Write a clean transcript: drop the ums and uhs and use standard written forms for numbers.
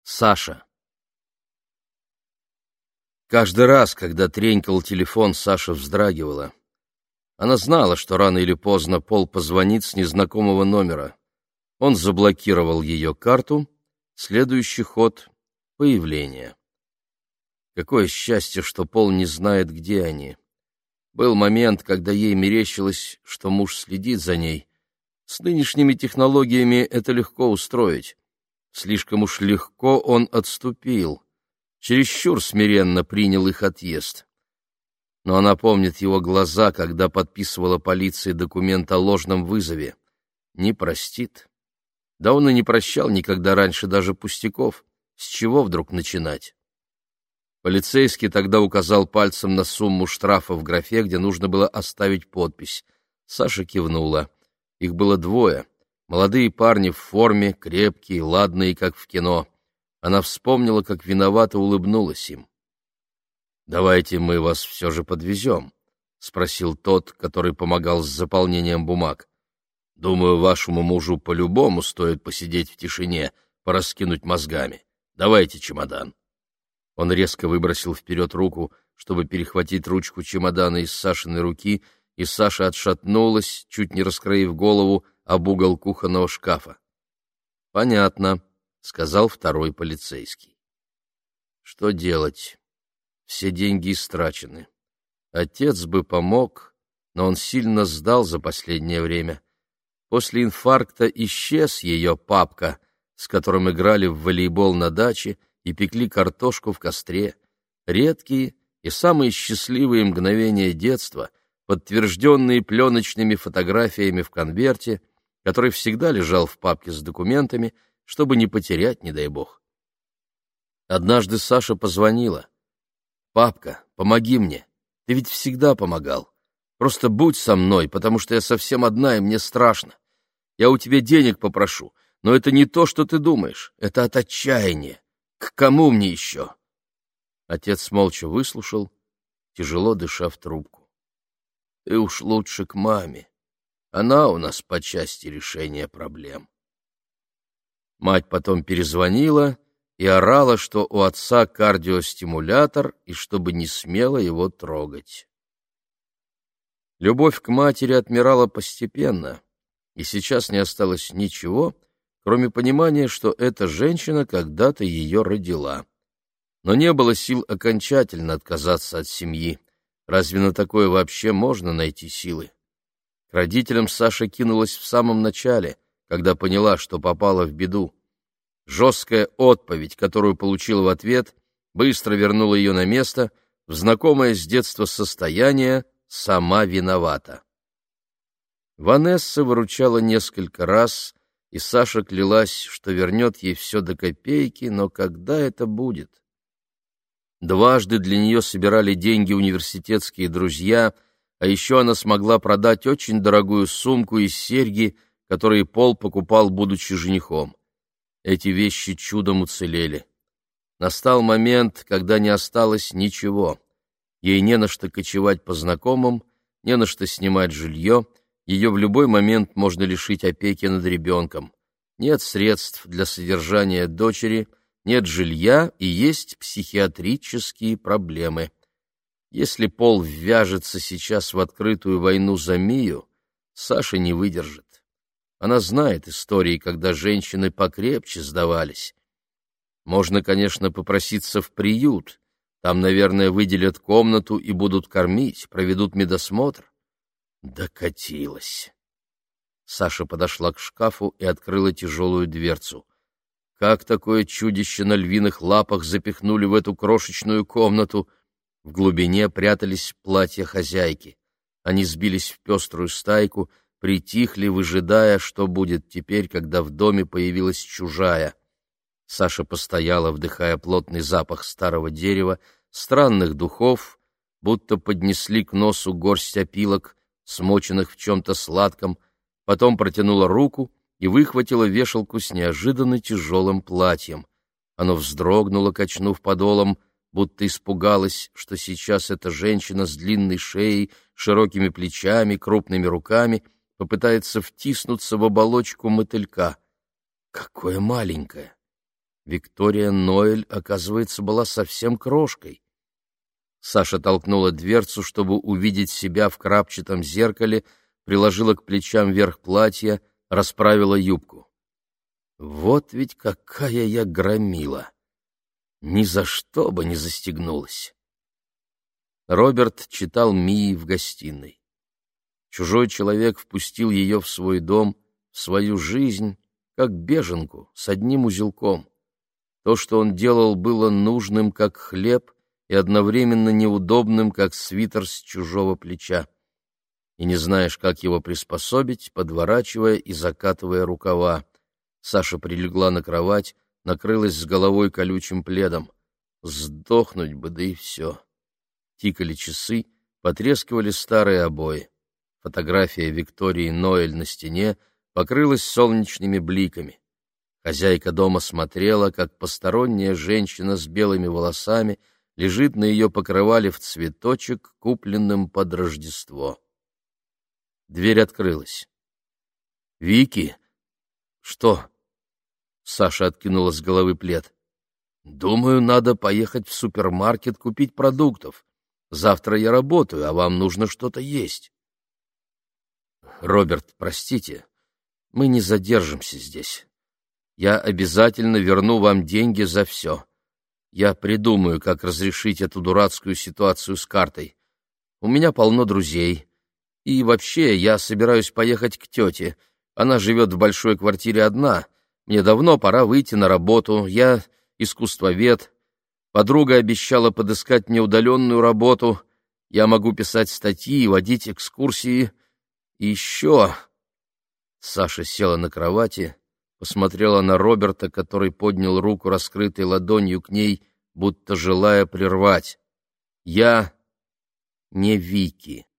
Саша. Каждый раз, когда тренькал телефон, Саша вздрагивала. Она знала, что рано или поздно Пол позвонит с незнакомого номера. Он заблокировал ее карту. Следующий ход — появление. Какое счастье, что Пол не знает, где они. Был момент, когда ей мерещилось, что муж следит за ней. С нынешними технологиями это легко устроить. Слишком уж легко он отступил. Чересчур смиренно принял их отъезд. Но она помнит его глаза, когда подписывала полиции документ о ложном вызове. Не простит. Да он и не прощал никогда раньше даже пустяков. С чего вдруг начинать? Полицейский тогда указал пальцем на сумму штрафа в графе, где нужно было оставить подпись. Саша кивнула. Их было двое. Молодые парни в форме, крепкие, ладные, как в кино. Она вспомнила, как виновато улыбнулась им. «Давайте мы вас все же подвезем», — спросил тот, который помогал с заполнением бумаг. «Думаю, вашему мужу по-любому стоит посидеть в тишине, пораскинуть мозгами. Давайте чемодан». Он резко выбросил вперед руку, чтобы перехватить ручку чемодана из Сашиной руки, и Саша отшатнулась, чуть не раскроив голову об угол кухонного шкафа. «Понятно», — сказал второй полицейский. «Что делать? Все деньги истрачены. Отец бы помог, но он сильно сдал за последнее время. После инфаркта исчез ее папка, с которым играли в волейбол на даче и пекли картошку в костре. Редкие и самые счастливые мгновения детства, подтвержденные пленочными фотографиями в конверте, который всегда лежал в папке с документами, чтобы не потерять, не дай бог. Однажды Саша позвонила. «Папка, помоги мне. Ты ведь всегда помогал. Просто будь со мной, потому что я совсем одна, и мне страшно. Я у тебя денег попрошу, но это не то, что ты думаешь. Это от отчаяния. К кому мне еще?» Отец молча выслушал, тяжело дыша в трубку. «Ты уж лучше к маме. Она у нас по части решения проблем». Мать потом перезвонила и орала, что у отца кардиостимулятор, и чтобы не смела его трогать. Любовь к матери отмирала постепенно, и сейчас не осталось ничего, кроме понимания, что эта женщина когда-то ее родила. Но не было сил окончательно отказаться от семьи. Разве на такое вообще можно найти силы? К родителям Саша кинулась в самом начале, когда поняла, что попала в беду. Жесткая отповедь, которую получила в ответ, быстро вернула ее на место, в знакомое с детства состояние «сама виновата». Ванесса выручала несколько раз, и Саша клялась, что вернет ей все до копейки, но когда это будет? Дважды для нее собирали деньги университетские друзья, а еще она смогла продать очень дорогую сумку и серьги, которые Пол покупал, будучи женихом. Эти вещи чудом уцелели. Настал момент, когда не осталось ничего. Ей не на что кочевать по знакомым, не на что снимать жилье, ее в любой момент можно лишить опеки над ребенком. Нет средств для содержания дочери, нет жилья и есть психиатрические проблемы. Если Пол ввяжется сейчас в открытую войну за Мию, Саша не выдержит. Она знает истории, когда женщины покрепче сдавались. Можно, конечно, попроситься в приют. Там, наверное, выделят комнату и будут кормить, проведут медосмотр. Докатилась. Саша подошла к шкафу и открыла тяжелую дверцу. Как такое чудище на львиных лапах запихнули в эту крошечную комнату? В глубине прятались платья хозяйки. Они сбились в пеструю стайку, притихли, выжидая, что будет теперь, когда в доме появилась чужая. Саша постояла, вдыхая плотный запах старого дерева, странных духов, будто поднесли к носу горсть опилок, смоченных в чем-то сладком, потом протянула руку и выхватила вешалку с неожиданно тяжелым платьем. Оно вздрогнуло, качнув подолом, будто испугалась, что сейчас эта женщина с длинной шеей, широкими плечами, крупными руками попытается втиснуться в оболочку мотылька. Какое маленькое! Виктория Ноэль, оказывается, была совсем крошкой. Саша толкнула дверцу, чтобы увидеть себя в крапчатом зеркале, приложила к плечам верх платья, расправила юбку. Вот ведь какая я громила! Ни за что бы не застегнулась. Роберт читал Мии в гостиной. Чужой человек впустил ее в свой дом, в свою жизнь, как беженку, с одним узелком. То, что он делал, было нужным, как хлеб, и одновременно неудобным, как свитер с чужого плеча. И не знаешь, как его приспособить, подворачивая и закатывая рукава. Саша прилегла на кровать, накрылась с головой колючим пледом. Сдохнуть бы, да и все. Тикали часы, потрескивали старые обои. Фотография Виктории Ноэль на стене покрылась солнечными бликами. Хозяйка дома смотрела, как посторонняя женщина с белыми волосами лежит на ее покрывале в цветочек, купленным под Рождество. Дверь открылась. «Вики?» «Что?» Саша откинула с головы плед. «Думаю, надо поехать в супермаркет купить продуктов. Завтра я работаю, а вам нужно что-то есть». «Роберт, простите, мы не задержимся здесь. Я обязательно верну вам деньги за все. Я придумаю, как разрешить эту дурацкую ситуацию с картой. У меня полно друзей. И вообще, я собираюсь поехать к тете. Она живет в большой квартире одна. Мне давно пора выйти на работу. Я искусствовед. Подруга обещала подыскать мне удаленную работу. Я могу писать статьи и водить экскурсии. И еще...» Саша села на кровати, посмотрела на Роберта, который поднял руку, раскрытой ладонью к ней, будто желая прервать. «Я не Вики».